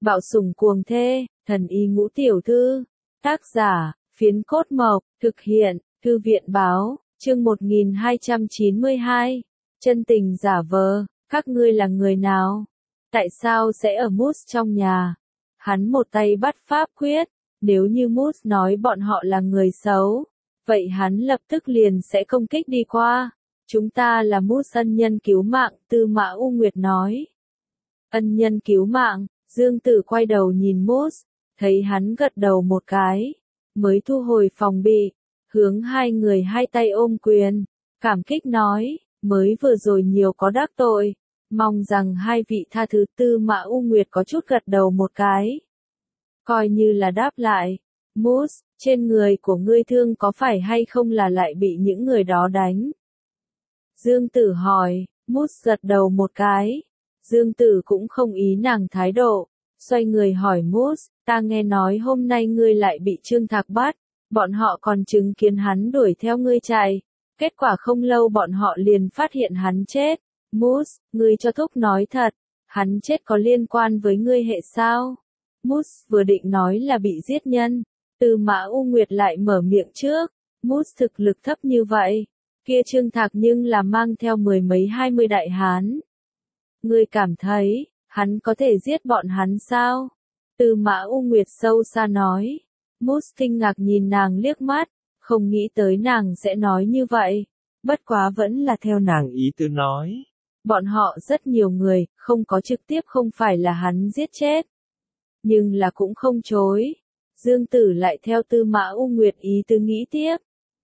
Bạo sủng cuồng thê, thần y ngũ tiểu thư. Tác giả, Phiến Cốt Mộc, thực hiện, Thư viện báo, chương 1292. Chân tình giả vờ, các ngươi là người nào? Tại sao sẽ ở Moose trong nhà? Hắn một tay bắt pháp quyết, nếu như Moose nói bọn họ là người xấu, vậy hắn lập tức liền sẽ công kích đi qua. Chúng ta là Moose ân nhân cứu mạng, Tư Mã U Nguyệt nói. Ân nhân cứu mạng, Dương Tử quay đầu nhìn Moose, thấy hắn gật đầu một cái, mới thu hồi phòng bị, hướng hai người hai tay ôm quyền, cảm kích nói, mới vừa rồi nhiều có đắc tội, mong rằng hai vị tha thứ. Tư Mã U Nguyệt có chút gật đầu một cái, coi như là đáp lại. Moose, trên người của ngươi thương có phải hay không là lại bị những người đó đánh? Dương Tử hỏi. Moose gật đầu một cái. Dương Tử cũng không ý nàng thái độ, xoay người hỏi Moose, ta nghe nói hôm nay ngươi lại bị Trương Thạc bắt, bọn họ còn chứng kiến hắn đuổi theo ngươi chạy, kết quả không lâu bọn họ liền phát hiện hắn chết. Moose, ngươi cho thúc nói thật, hắn chết có liên quan với ngươi hệ sao? Moose vừa định nói là bị giết nhân, Tư Mã U Nguyệt lại mở miệng trước, Moose thực lực thấp như vậy, kia Trương Thạc nhưng là mang theo mười mấy 20 đại hán. Ngươi cảm thấy, hắn có thể giết bọn hắn sao? Tư Mã U Nguyệt sâu xa nói. Moose kinh ngạc nhìn nàng liếc mắt, không nghĩ tới nàng sẽ nói như vậy, bất quá vẫn là theo nàng ý tứ nói. Bọn họ rất nhiều người, không có trực tiếp không phải là hắn giết chết. Nhưng là cũng không chối. Dương Tử lại theo Tư Mã U Nguyệt ý tứ nghĩ tiếp.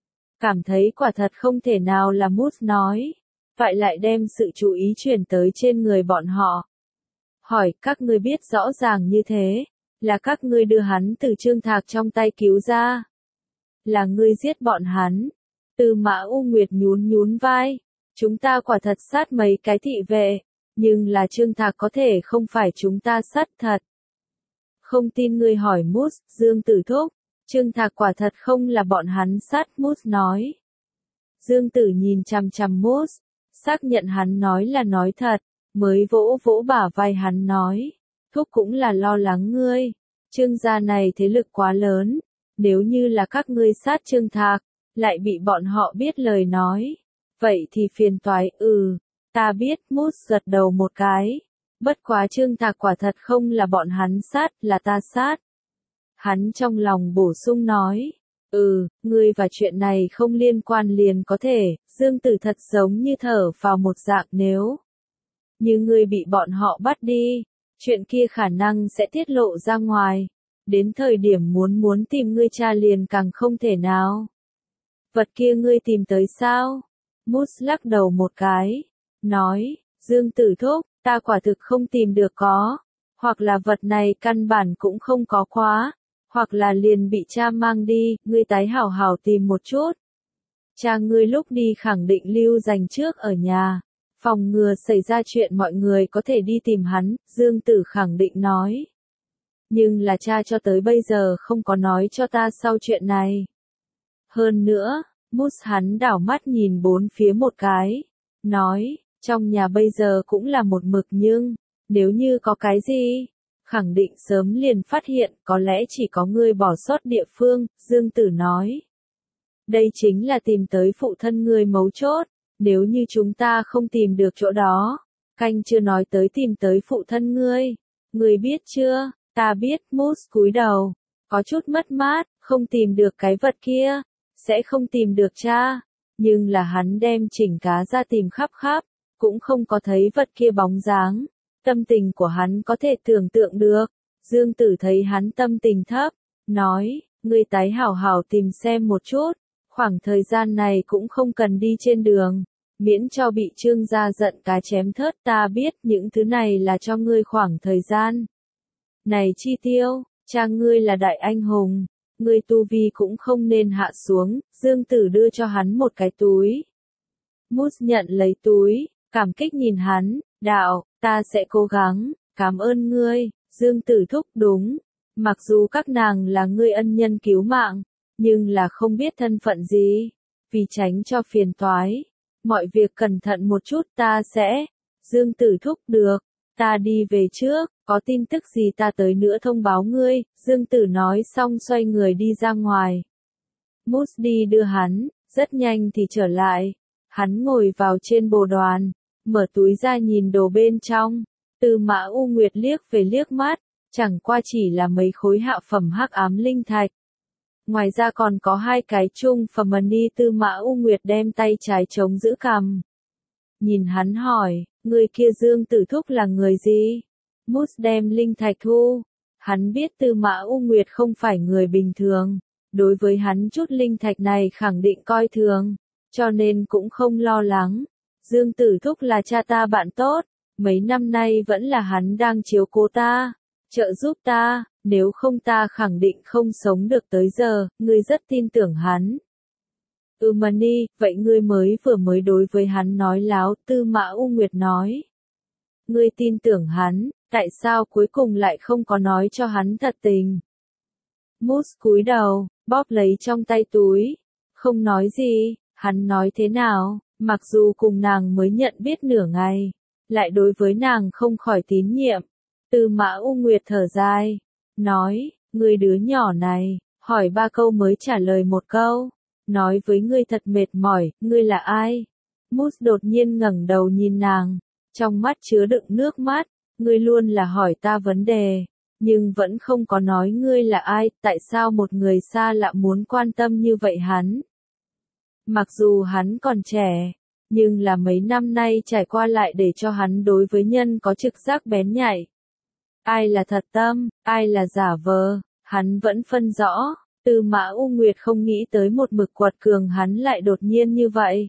Cảm thấy quả thật không thể nào là Moose nói. Vậy lại đem sự chú ý chuyển tới trên người bọn họ. Hỏi, các ngươi biết rõ ràng như thế, là các ngươi đưa hắn từ Trương Thạc trong tay cứu ra. Là ngươi giết bọn hắn. Tư Mã U Nguyệt nhún vai. Chúng ta quả thật sát mấy cái thị vệ, nhưng là Trương Thạc có thể không phải chúng ta sát thật. Không tin ngươi hỏi Moose, Dương Tử thúc, Trương Thạc quả thật không là bọn hắn sát. Moose nói. Dương Tử nhìn chằm chằm Moose, xác nhận hắn nói là nói thật, mới vỗ vỗ bả vai hắn nói, thúc cũng là lo lắng ngươi, Trương gia này thế lực quá lớn, nếu như là các ngươi sát Trương Thạc, lại bị bọn họ biết lời nói, vậy thì phiền toái. Ta biết. Moose gật đầu một cái, bất quá Trương Thạc quả thật không là bọn hắn sát, là ta sát. Hắn trong lòng bổ sung nói, ngươi và chuyện này không liên quan liền có thể. Dương Tử thật giống như thở vào một dạng, nếu như ngươi bị bọn họ bắt đi, chuyện kia khả năng sẽ tiết lộ ra ngoài, đến thời điểm muốn tìm ngươi cha liền càng không thể nào. Vật kia ngươi tìm tới sao? Moose lắc đầu một cái, nói, Dương Tử thúc, ta quả thực không tìm được có, hoặc là vật này căn bản cũng không có quá, hoặc là liền bị cha mang đi, ngươi tái hảo hảo tìm một chút. Cha ngươi lúc đi khẳng định lưu dành trước ở nhà, phòng ngừa xảy ra chuyện mọi người có thể đi tìm hắn. Dương Tử khẳng định nói. Nhưng là cha cho tới bây giờ không có nói cho ta sau chuyện này. Hơn nữa, Moose hắn đảo mắt nhìn bốn phía một cái, nói, trong nhà bây giờ cũng là một mực nhưng, nếu như có cái gì, khẳng định sớm liền phát hiện, có lẽ chỉ có ngươi bỏ sót địa phương. Dương Tử nói. Đây chính là tìm tới phụ thân ngươi mấu chốt, nếu như chúng ta không tìm được chỗ đó, canh chưa nói tới tìm tới phụ thân ngươi. Ngươi biết chưa? Ta biết. Moose cúi đầu, có chút mất mát, không tìm được cái vật kia, sẽ không tìm được cha, nhưng là hắn đem chỉnh cá ra tìm khắp khắp, cũng không có thấy vật kia bóng dáng. Tâm tình của hắn có thể tưởng tượng được. Dương Tử thấy hắn tâm tình thấp, nói, ngươi tái hảo hảo tìm xem một chút, khoảng thời gian này cũng không cần đi trên đường, miễn cho bị Trương gia giận cá chém thớt. Ta biết những thứ này là cho ngươi khoảng thời gian này chi tiêu, cha ngươi là đại anh hùng, ngươi tu vi cũng không nên hạ xuống. Dương Tử đưa cho hắn một cái túi. Moose nhận lấy túi, cảm kích nhìn hắn, đạo, ta sẽ cố gắng, cảm ơn ngươi. Dương Tử thúc, đúng, mặc dù các nàng là ngươi ân nhân cứu mạng, nhưng là không biết thân phận gì, vì tránh cho phiền toái, mọi việc cẩn thận một chút. Ta sẽ. Dương Tử thúc, được, ta đi về trước, có tin tức gì ta tới nữa thông báo ngươi, Dương Tử nói xong xoay người đi ra ngoài. Moose đi đưa hắn, rất nhanh thì trở lại. Hắn ngồi vào trên bồ đoàn, mở túi ra nhìn đồ bên trong. Tư Mã U Nguyệt liếc về liếc mắt, chẳng qua chỉ là mấy khối hạ phẩm hắc ám linh thạch. Ngoài ra còn có 2 cái trung phẩm money. Tư Mã U Nguyệt đem tay trái chống giữ cằm. Nhìn hắn hỏi, người kia Dương Tử thúc là người gì? Moose đem linh thạch thu. Hắn biết Tư Mã U Nguyệt không phải người bình thường. Đối với hắn chút linh thạch này khẳng định coi thường, cho nên cũng không lo lắng. Dương Tử thúc là cha ta bạn tốt, mấy năm nay vẫn là hắn đang chiếu cố ta, trợ giúp ta, nếu không ta khẳng định không sống được tới giờ, ngươi rất tin tưởng hắn. Mani, vậy ngươi mới đối với hắn nói láo, Tư Mã U Nguyệt nói. Ngươi tin tưởng hắn, tại sao cuối cùng lại không có nói cho hắn thật tình? Moose cúi đầu, bóp lấy trong tay túi, không nói gì. Hắn nói thế nào, mặc dù cùng nàng mới nhận biết nửa ngày, lại đối với nàng không khỏi tín nhiệm. Tư Mã U Nguyệt thở dài, nói, ngươi đứa nhỏ này, hỏi 3 câu mới trả lời 1 câu, nói với ngươi thật mệt mỏi, ngươi là ai? Moose đột nhiên ngẩng đầu nhìn nàng, trong mắt chứa đựng nước mắt, ngươi luôn là hỏi ta vấn đề, nhưng vẫn không có nói ngươi là ai, tại sao một người xa lạ muốn quan tâm như vậy hắn? Mặc dù hắn còn trẻ, nhưng là mấy năm nay trải qua lại để cho hắn đối với nhân có trực giác bén nhạy. Ai là thật tâm, ai là giả vờ, hắn vẫn phân rõ. Tư Mã U Nguyệt không nghĩ tới một mực quật cường hắn lại đột nhiên như vậy.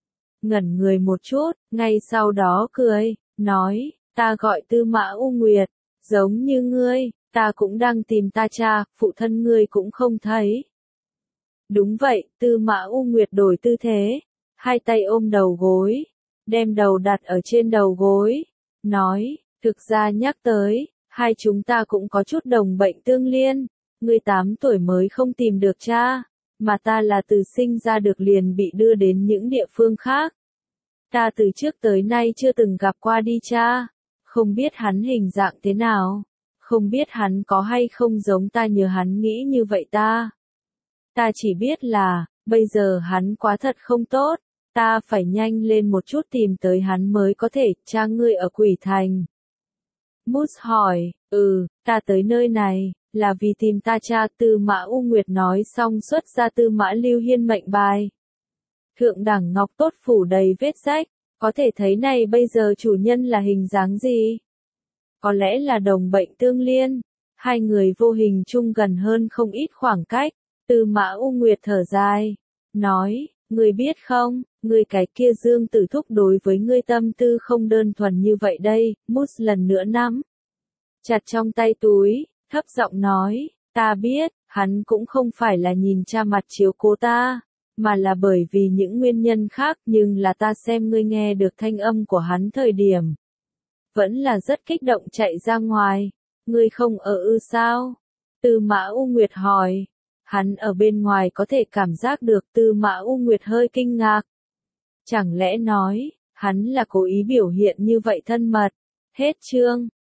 Ngẩn người một chút, ngay sau đó cười, nói, ta gọi Tư Mã U Nguyệt, giống như ngươi, ta cũng đang tìm ta cha, phụ thân ngươi cũng không thấy. Đúng vậy, Tư Mã U Nguyệt đổi tư thế, 2 tay ôm đầu gối, đem đầu đặt ở trên đầu gối, nói, thực ra nhắc tới, hai chúng ta cũng có chút đồng bệnh tương liên, ngươi 8 tuổi mới không tìm được cha, mà ta là từ sinh ra được liền bị đưa đến những địa phương khác. Ta từ trước tới nay chưa từng gặp qua đi cha, không biết hắn hình dạng thế nào, không biết hắn có hay không giống ta như hắn nghĩ như vậy ta. Ta chỉ biết là, bây giờ hắn quá thật không tốt, ta phải nhanh lên một chút tìm tới hắn mới có thể, cha ngươi ở Quỷ Thành. Moose hỏi, ta tới nơi này, là vì tìm ta cha. Tư Mã U Nguyệt nói xong xuất ra Tư Mã Lưu Hiên mệnh bài. Thượng đẳng ngọc tốt phủ đầy vết rách, có thể thấy này bây giờ chủ nhân là hình dáng gì? Có lẽ là đồng bệnh tương liên, 2 người vô hình chung gần hơn không ít khoảng cách. Tư Mã U Nguyệt thở dài, nói, ngươi biết không, ngươi cái kia Dương Tử thúc đối với ngươi tâm tư không đơn thuần như vậy đây. Moose lần nữa nắm chặt trong tay túi, thấp giọng nói, ta biết, hắn cũng không phải là nhìn cha mặt chiếu cố ta, mà là bởi vì những nguyên nhân khác, nhưng là ta xem ngươi nghe được thanh âm của hắn thời điểm, vẫn là rất kích động chạy ra ngoài, ngươi không ở sao? Tư Mã U Nguyệt hỏi. Hắn ở bên ngoài có thể cảm giác được. Tư Mã U Nguyệt hơi kinh ngạc. Chẳng lẽ nói, hắn là cố ý biểu hiện như vậy thân mật? Hết chương.